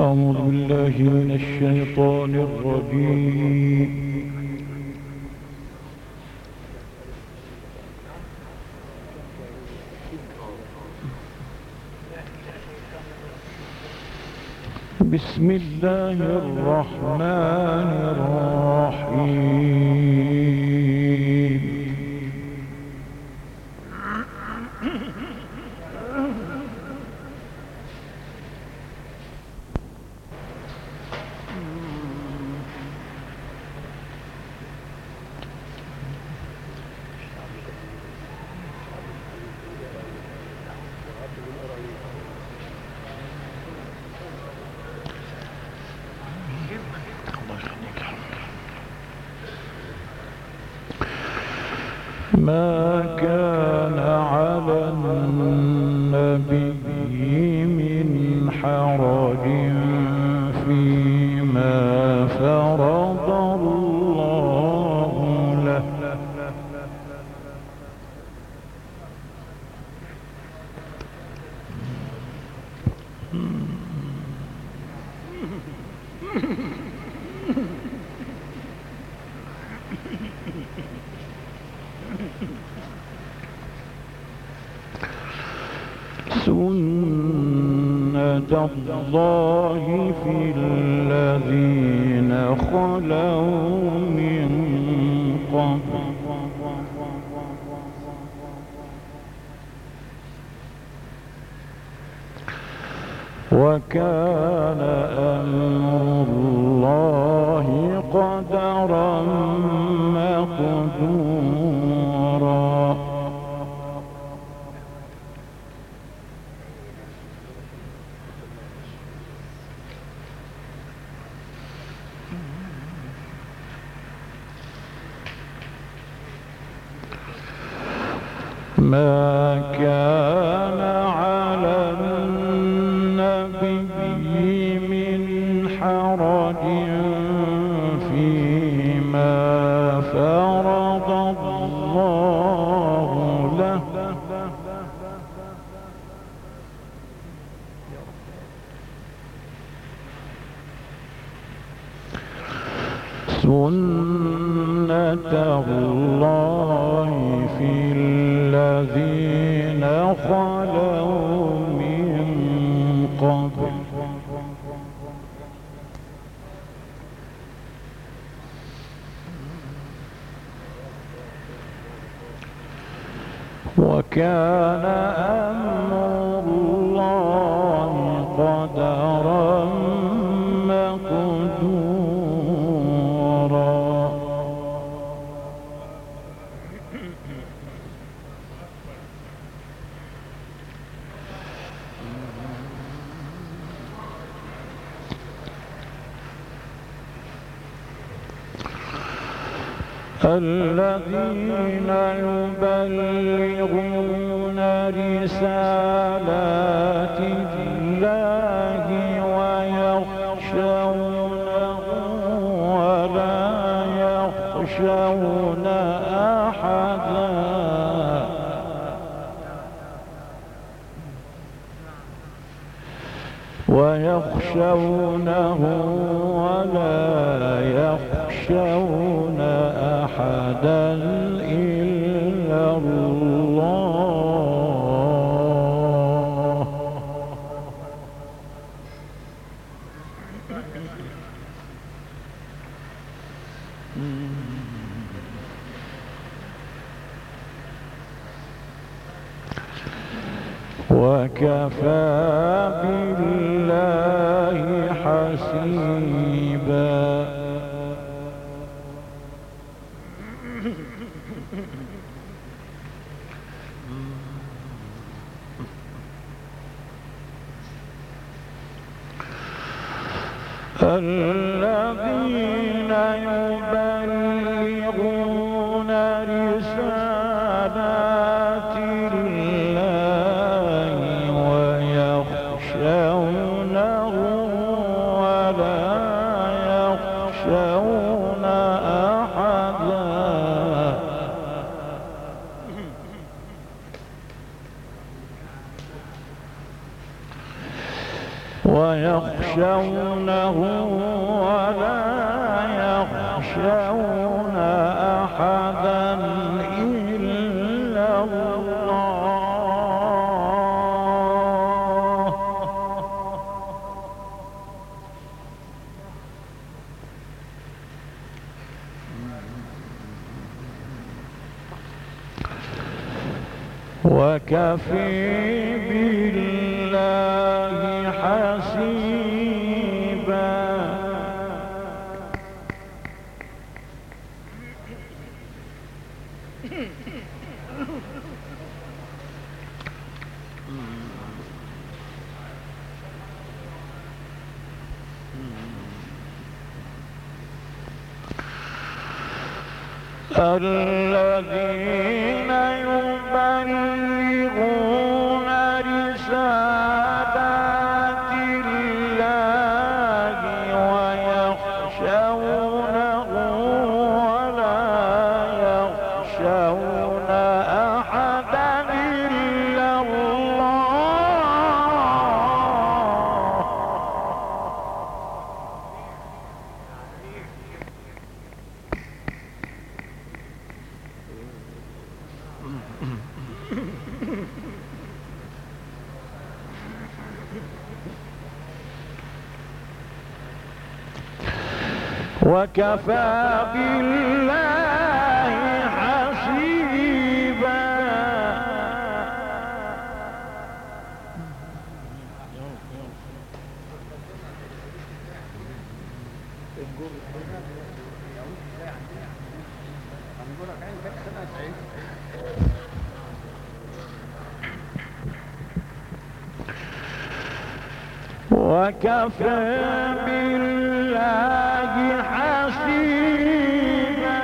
أعوذ بالله من الشيطان الرجيم. بسم الله الرحمن الرحيم. ما كان على النبي من حرج فيما فرض الله له. سنة الله في الذين خلوا من قبل وكان أمر الله قدرا مقدورا. ما كان على النبي من حرج فيما فرض الله له. سنة الله في الذين خلوا من قبل وكان أمر الله قدرا مقدورا. الذين يبلغون رسالات الله ويخشونه ولا يخشون أحدا ويخشونه ولا يخشون أحدا إلا الله. وكفى بالله حسيبا. الذين يبلغون رسالات الله ويخشونه ولا يخشون أحدا ويخشون يخشونه ولا يخشون أحدا إلا الله. وكفي بالله حسيبا. الذين يبلغون رسالات الله ويخشونه ولا يخشون أحدا إلا الله. وكفى بالله حسيبا. وكفى بالله حسيبا.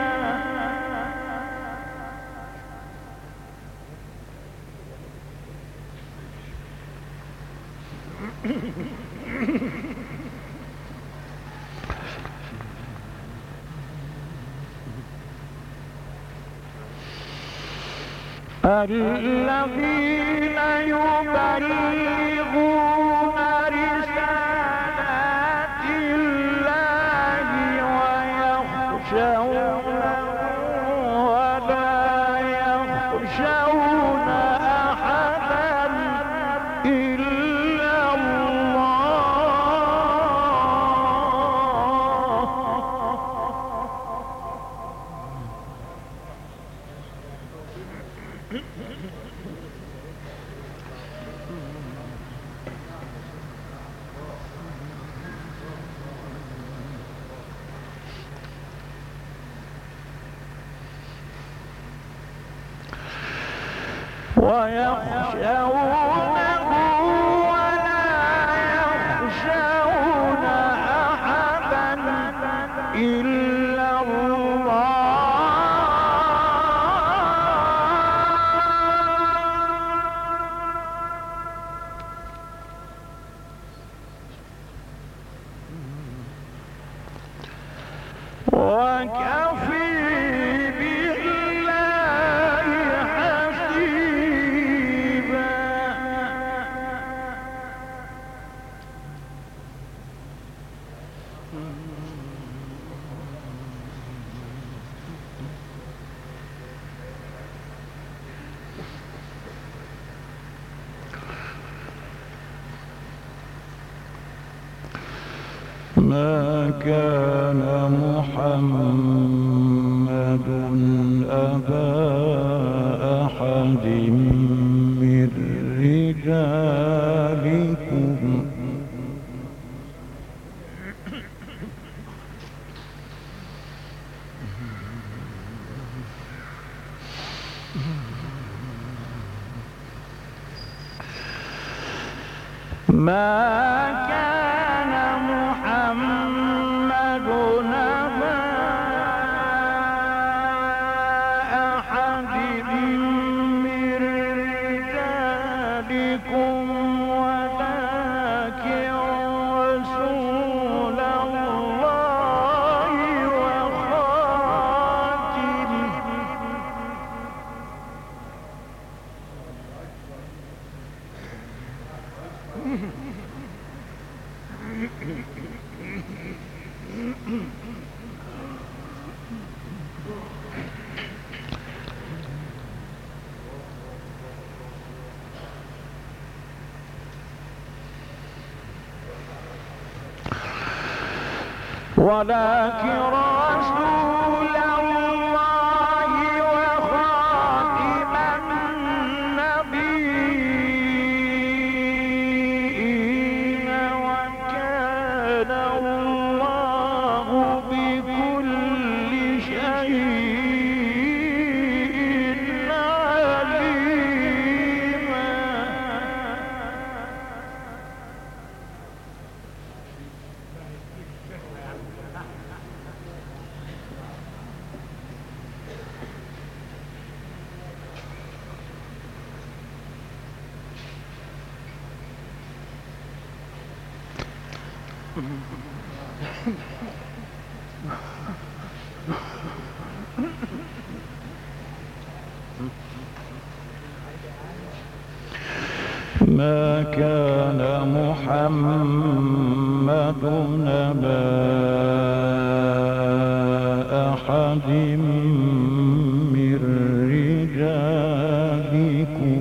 الذين يبلغون رسالات الله ويخشونه ولا يخشون أحدا إلا ويخشونه ولا يخشون أحدا إلا الله. وكفي ما كان محمد أبا أحد من رجالكم ما كان محمد أبا أحد من رجالكم ولكن رسول الله وخاتم ولكن رسول الله وخاتم النبيين وكان الله بكل شيء عليما. ما كان محمد نبا أحد من رجالكم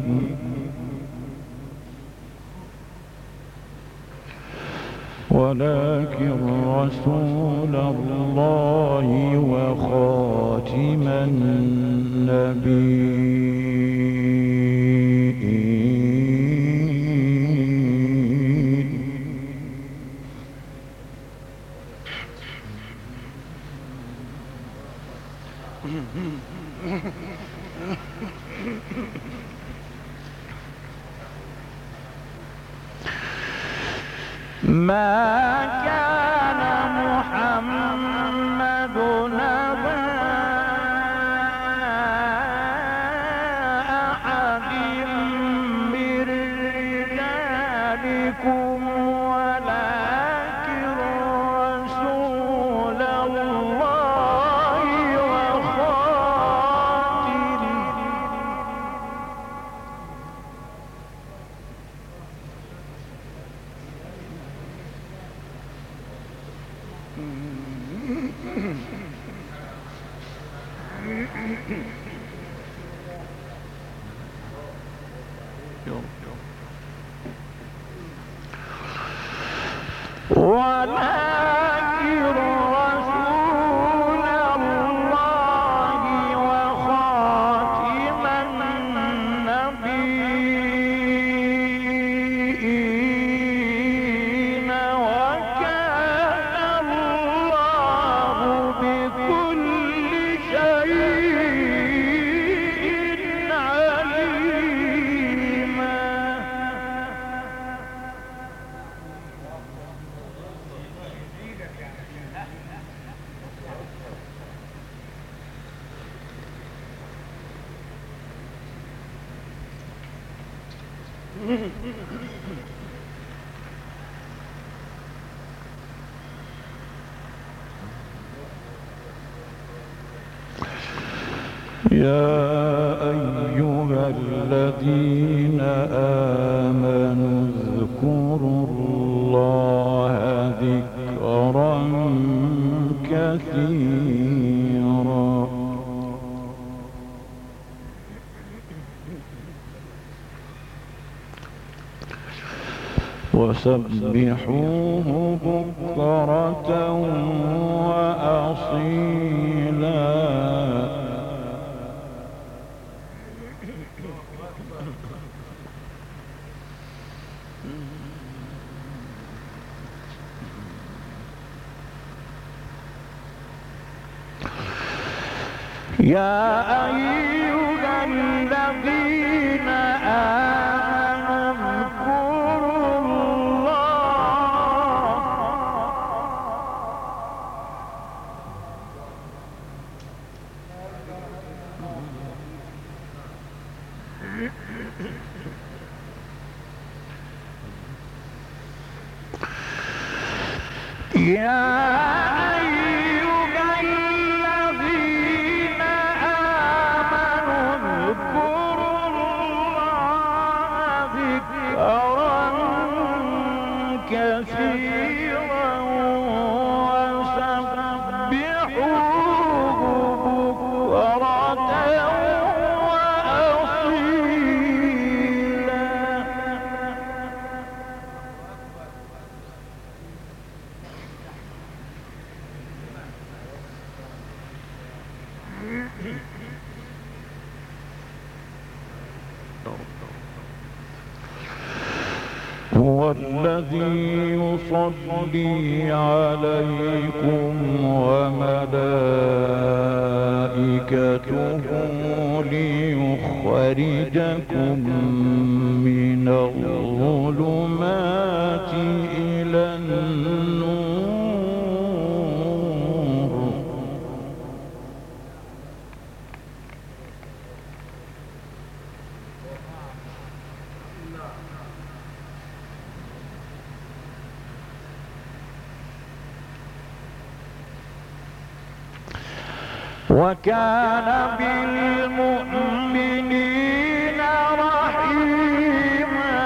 ولكن رسول الله وخاتم النبيين. ما كان محمد نبا أحد من رجالكم ولكن رسول الله وخاتم ولكن رسول الله وخاتم النبيين وكان الله بكل شيء عليما. يا أيها الذين آمنوا اذكروا الله ذكرا كثيرا وسبحوه بكرة وأصيلا. يا أيها الذين آمنوا اذكروا الله كثيرا هو الذي يصلي عليكم وملائكته ليخرجكم من الظلمات إلى النور. وكان بالمؤمنين رحيما.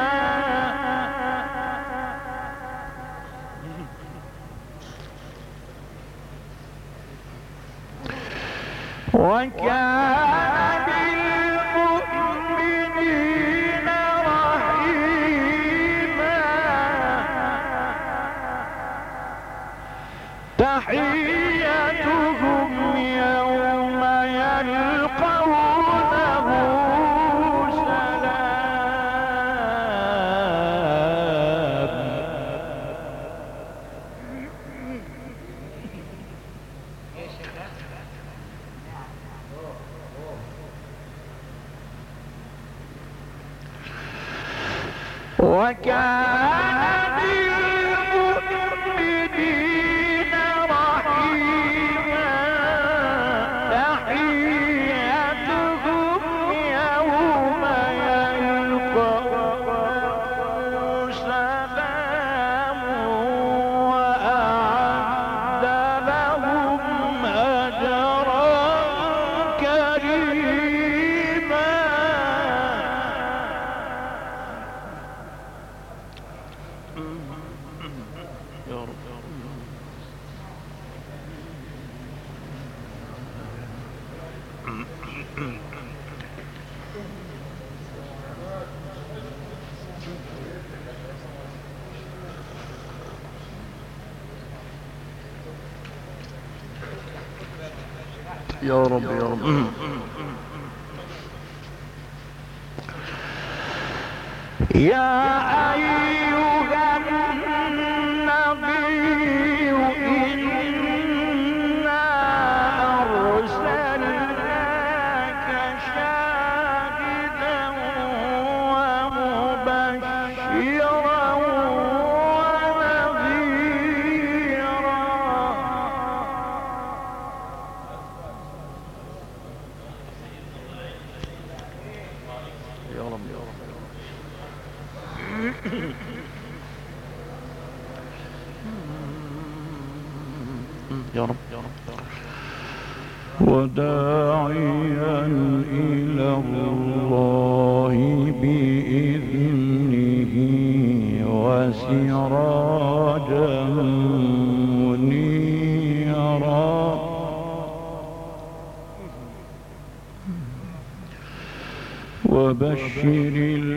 وكان بالمؤمنين رحيما. تحيتهم يوم يلقونه سلام. وكان بالمؤمنين رحيما. تحيتهم يوم يلقونه سلام. وأعد لهم أجرا كريما. يا رب يا رب يا رب يا رب. يا أيها النبي إنا أرسلناك شاهدا ومبشرا ونذيرا. يا رب يا رب يا رب يا رب. وداعيا إلى الله بإذنه وسراجا منيرا. وبشر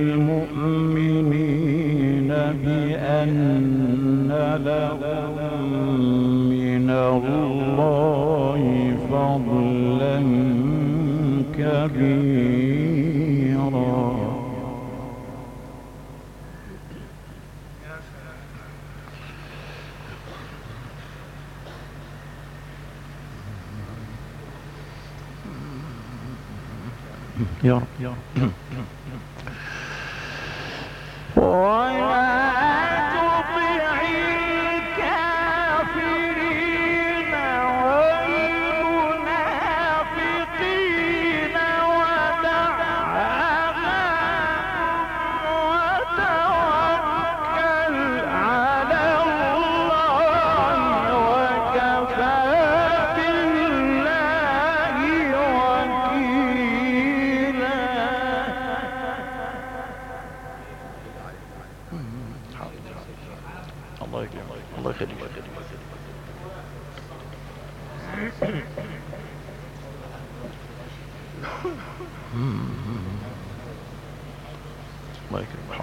المؤمنين بأن لهم من الله فضلا كبيرا. يا رب يا رب. ولا تطع الكافرين والمنافقين ودع أمامهم وتوكل على الله وكفى بالله وكيلا. الله يكرمك الله يخليك. الله يكرمك.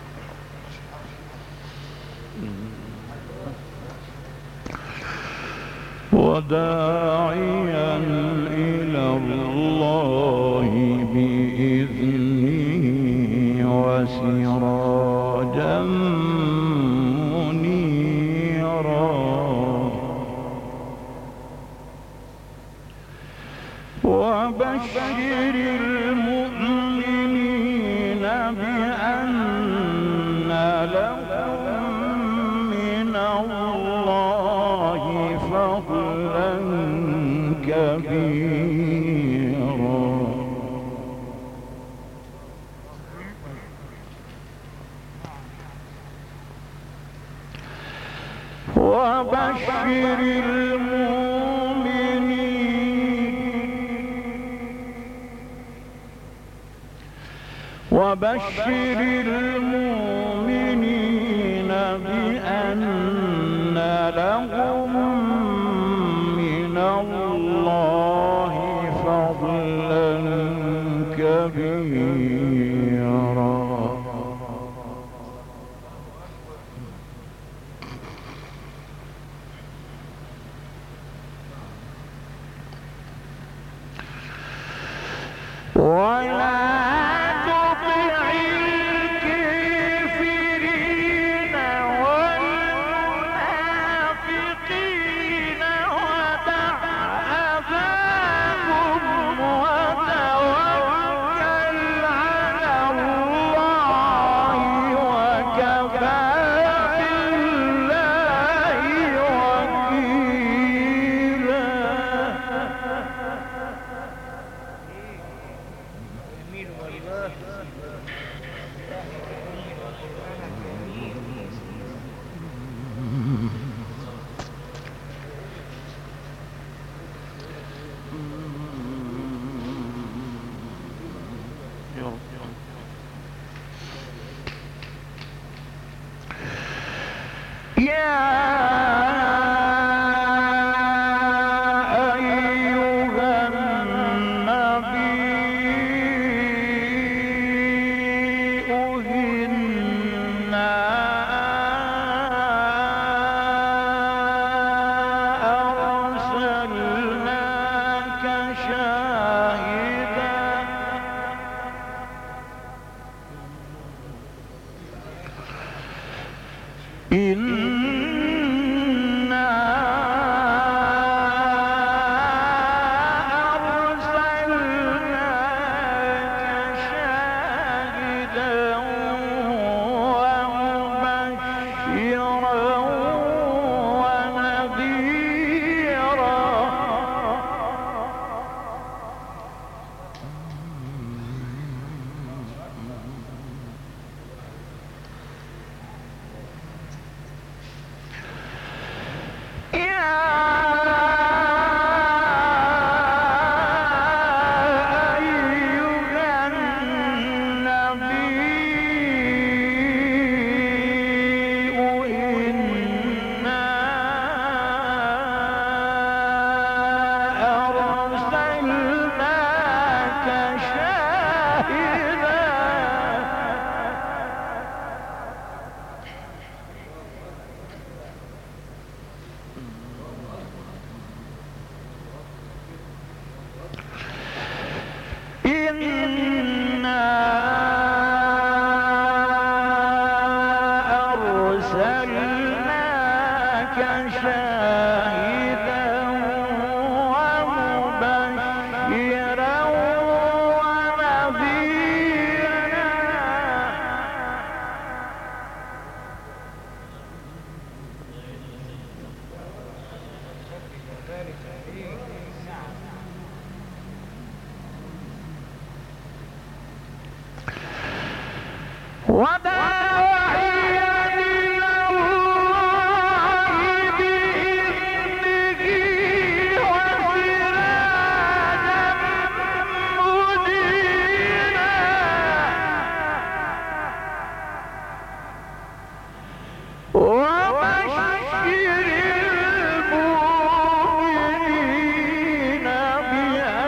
وداعيا إلى الله بإذنه وسراجا وبشر المؤمنين بأن لهم من الله فضلا كبيرا. وبشر المؤمنين بأن لهم من الله فضلا كبيرا. ولا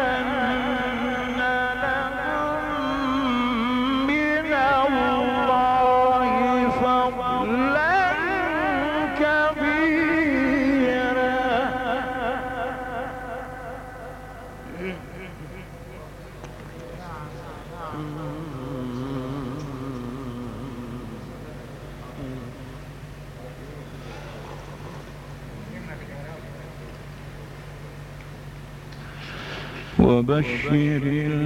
الله وبشر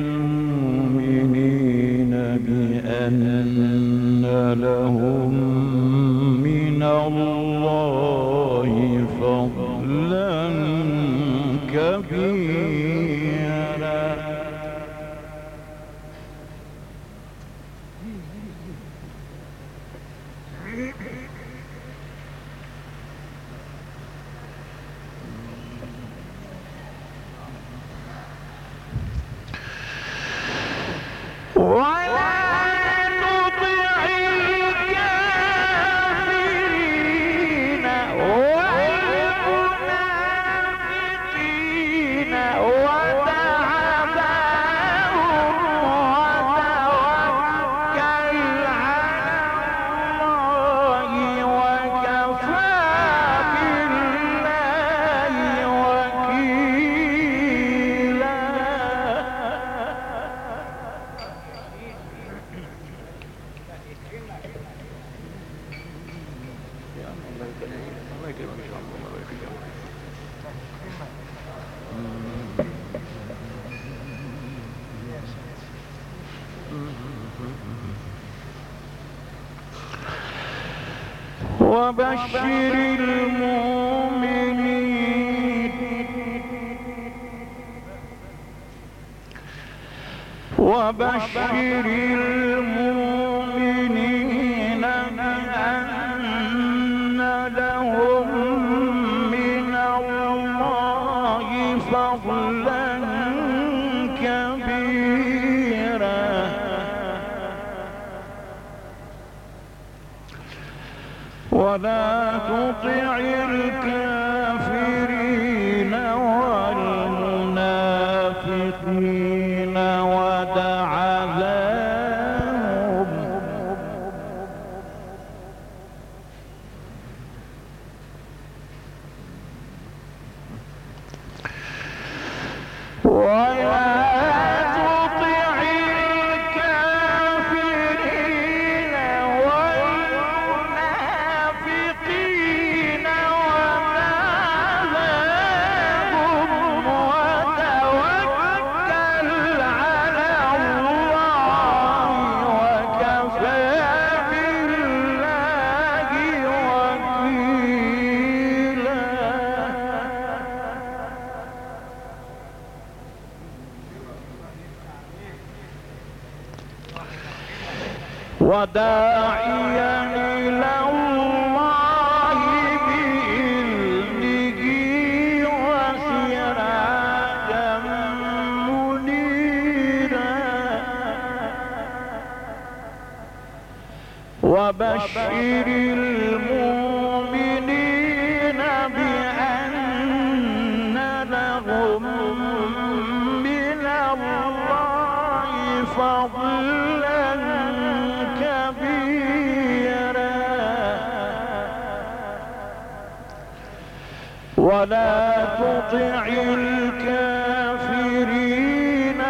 المؤمنين بأن لهم من الله فضلا كبيرا. وبشر المؤمنين بأن لهم من الله فضلا كبيرا. ولا تطع الكافرين والمنافقين ودع ذاهم وداعيا إلى الله بإذنه وسراجا منيرا. وبشر المؤمنين بأن لهم من الله فضلا كبيرا. ولا تطع الكافرين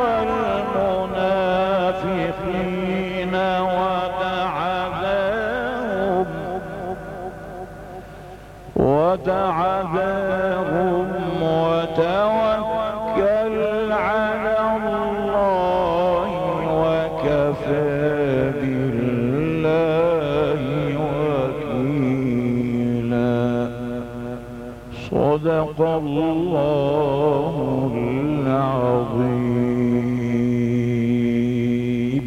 والمنافقين ودع ذاهم وتوكل على الله وكفى بالله وكيلا. صدق الله العظيم.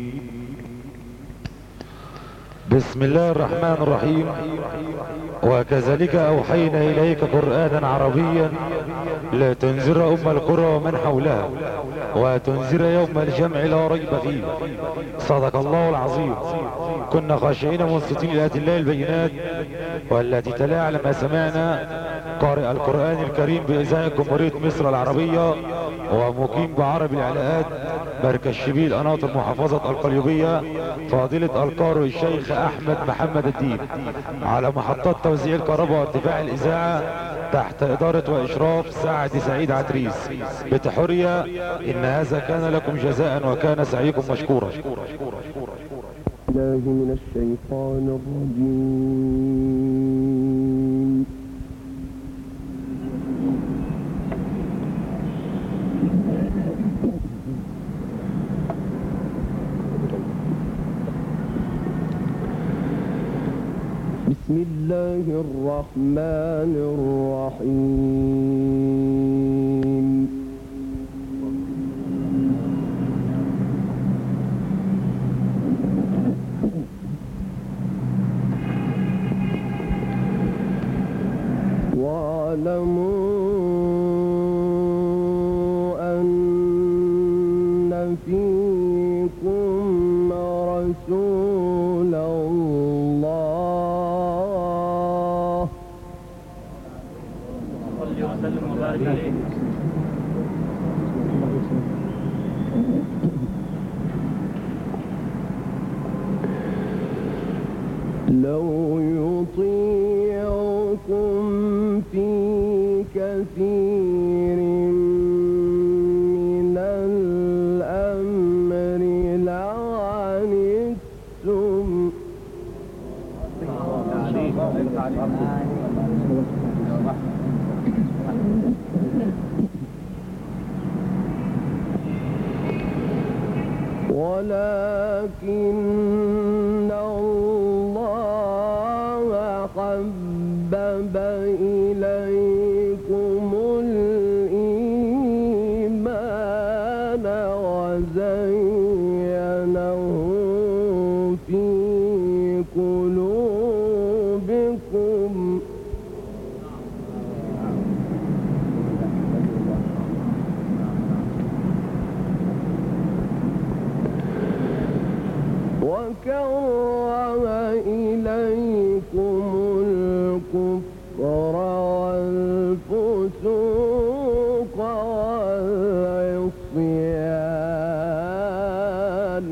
بسم الله الرحمن الرحيم. وكذلك أوحينا إليك قرآنا عربيا لتنذر أم القرى ومن حولها وتنذر يوم الجمع لا ريب فيه. صدق الله العظيم. كنا خاشعين منصتين إلى آيات الله البينات والتي تلا على ما سمعنا قارئ القرآن الكريم بإذاعة جمهورية مصر العربية ومقيم بعرب العلاءات مركز شبيل قناطر محافظة القليوبية فضيلة القارئ الشيخ أحمد محمد الدين على محطات توزيع الكهرباء وارتفاع الإذاعة تحت إدارة وإشراف سعد سعيد عتريس بتحرية. إن هذا كان لكم جزاء وكان سعيكم مشكورا. الله من الشيطان الرجيم. الله الرحمن الرحيم واعلموا أن فيكم رسول الله صلى وسلم وبارك عليه. لو يطيعكم في كثير من الأمر لعنتم ولكن الله حبب إليكم الإيمان وزينه في قلوبكم وكره إليكم الكفر والفسوق والعصيان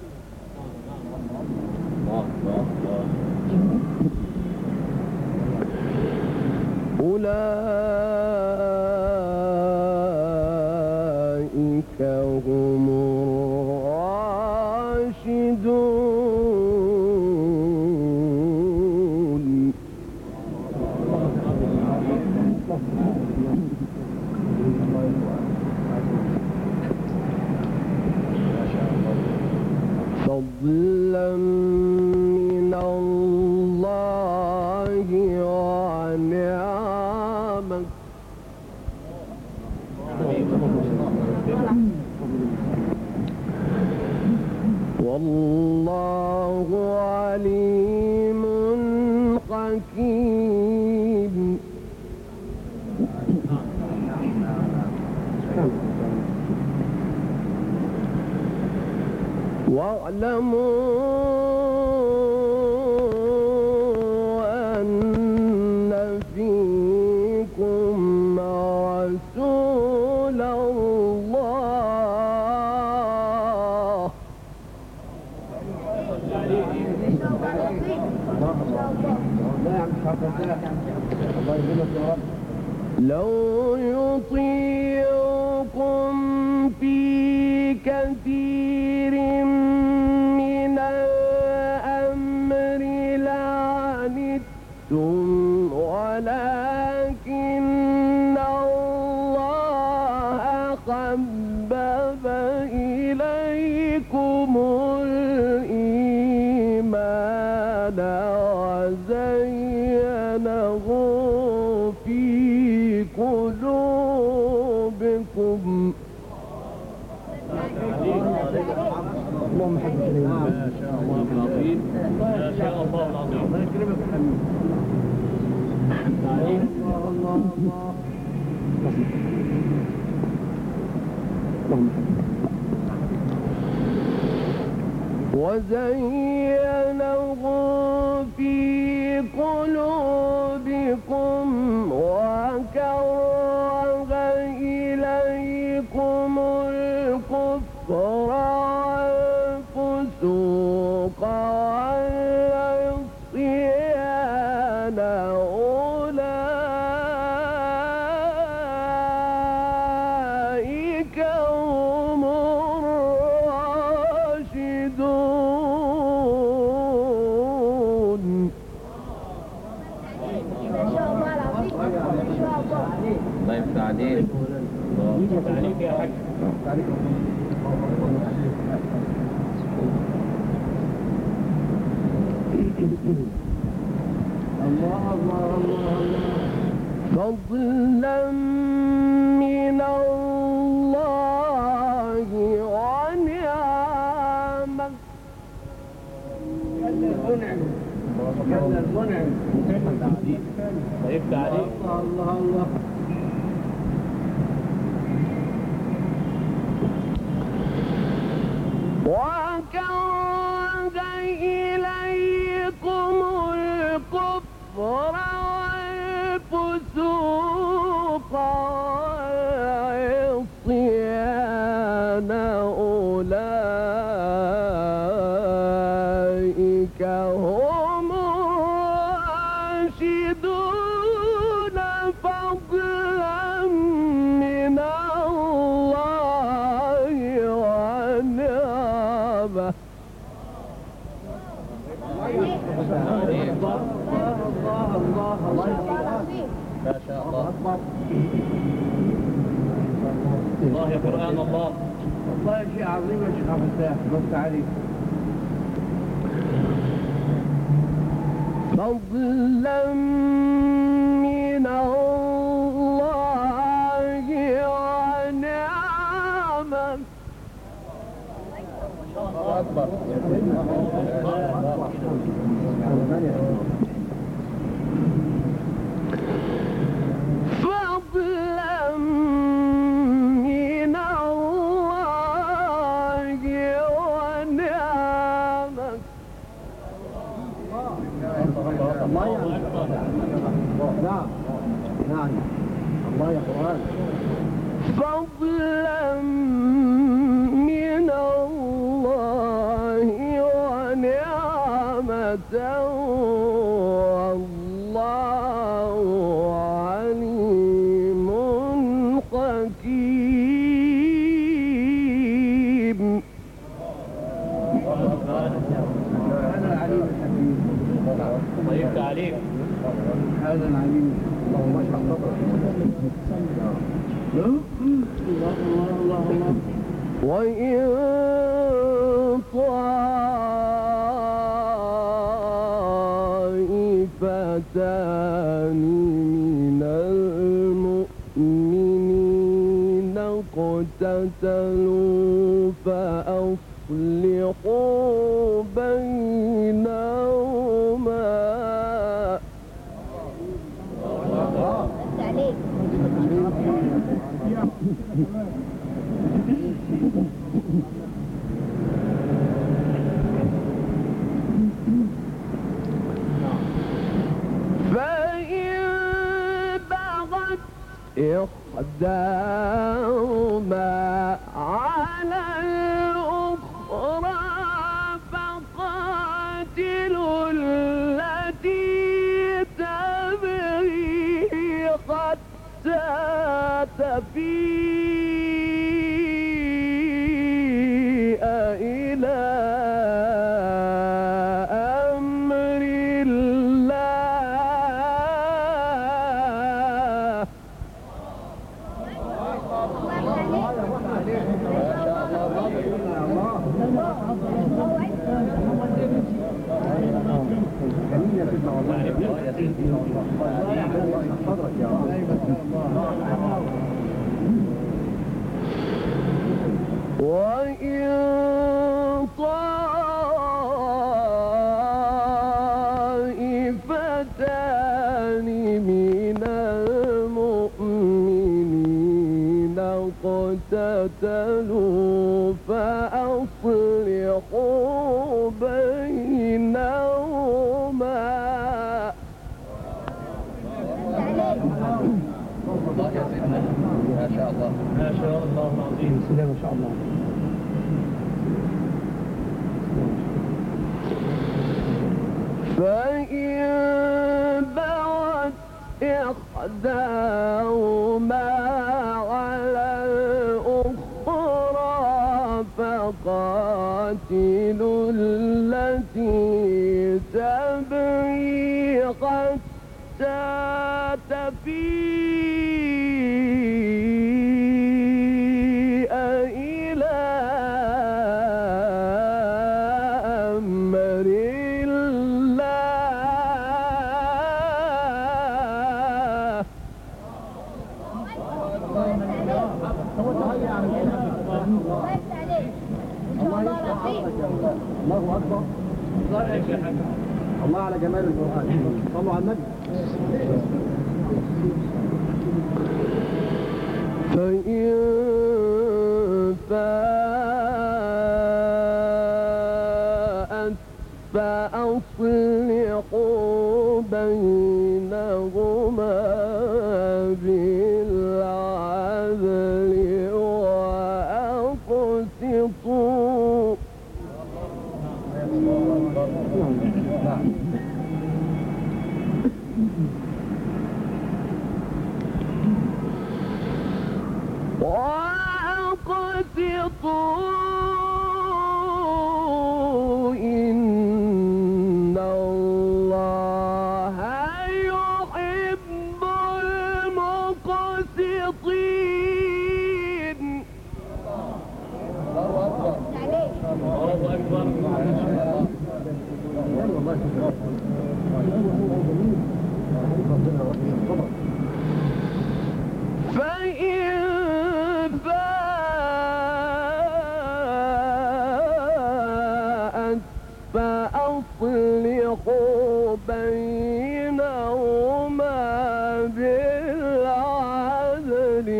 أولئك هم الراشدون فضلا من الله ونعمة والله عليم حكيم واعلموا أن فيكم رسول الله لو يطيعكم في كثير من الأمر لعنتم ولكن الله حبب إليكم الإيمان وزينه في قلوبكم اللهم حبب إلينا ما شاء الله العظيم. ما شاء الله العظيم. الله يكرمك محمد. اللهم وزينه في قلوبكم وكره إليكم الكفر والفسوق والعصيان أولئك هم الراشدون الله يفتح عليك. عليك يا حاج. فضلا من الله ونعمة. طيب تعليق. الله الله وكره إليكم الكفر والفسوق والعصيان أولئك هم الراشدون فضلا من الله ونعمة. ما شاء الله. الله يا قرآن الله. والله شيء عظيم يا شيخ عبد الفتاح. بص عليك. فضلا من الله ونعمة. الله أكبر. فضلا من الله ونعمة. نعم نعم الله يا قرآن. فضلا من الله ونعمة والله عليم حكيم. هذا العليم الحكيم. طيب تعليق. هذا العليم. اللهم اشرح صدرك. الله الله الله الله. وإن طائفتان من المؤمنين اقتتلوا فأصلحوا بينهما. فإن بغت إحداهما على الأخرى فقاتلوا التي تبغي حتى تفيء إلى أمر الله. وإن طائفتان من المؤمنين اقتتلوا فأصلحوا بينهما. الله يا سيدنا. ما شاء الله. ما شاء الله العظيم. بسم الله ما شاء الله. فإن بغت إحداهما على الأخرى فقاتلوا التي تبغي حتى تفيء إلى أمر الله. الله على جمال القرآن. صلوا على النبي. فإن فاءت فأصلحوا بينهما بالعدل وأقسطوا وأقسطوا إن الله يحب المقسطين. الله أكبر. فإن فاءت فأصلحوا بينهما بالعدل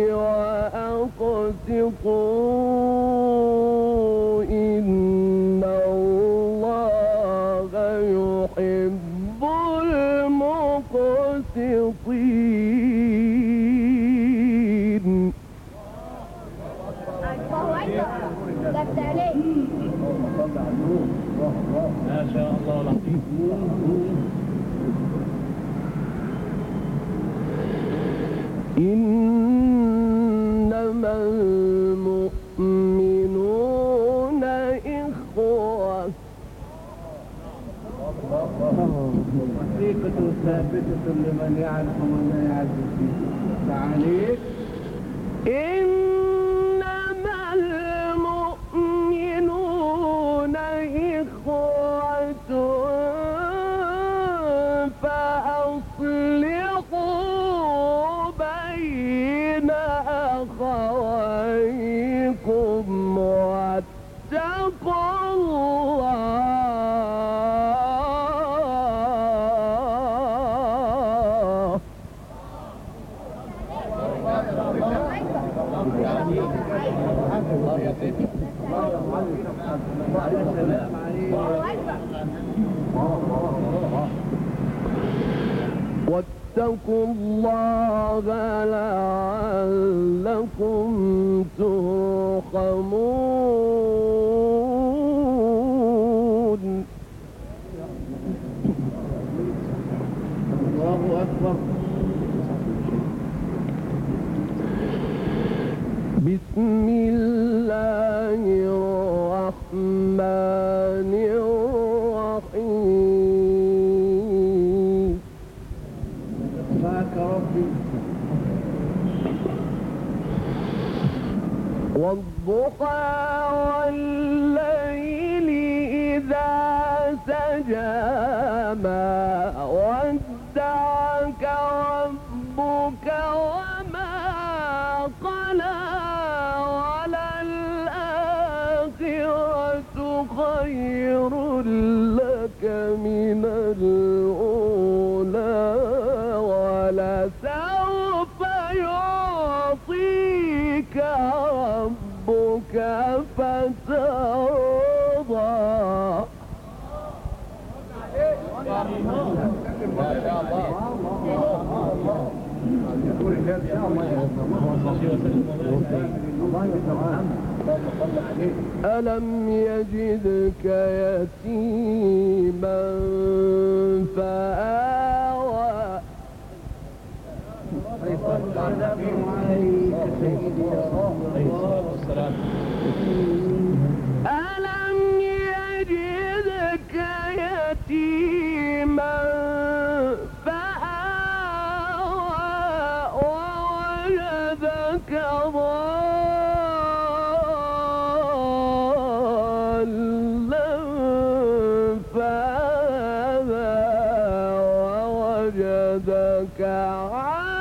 وأقسطوا إن الله يحب المقسطين. ما شاء الله العظيم. إنما المؤمنون إخوة. وثيقة ثابتة لمن يعرف ومن لا يعرف فيه. تعاليك. إنما المؤمنون إخوة فأصلحوا بين أخويكم واتقوا الله. واتقوا الله لعلكم ترحمون. الله أكبر. بسم الله الرحمن الرحيم. معك ربي. والضحى والليل إذا سجى ما ودعك ربك وما قلى وللآخرة خير لك من الأولى ولسوف يعطيك ربك فترضى. ما شاء الله. ألم يجدك يتيما فآوى. ألم يجدك يتيما فآوى ووجدك ضالا فهدى ووجدك عائلا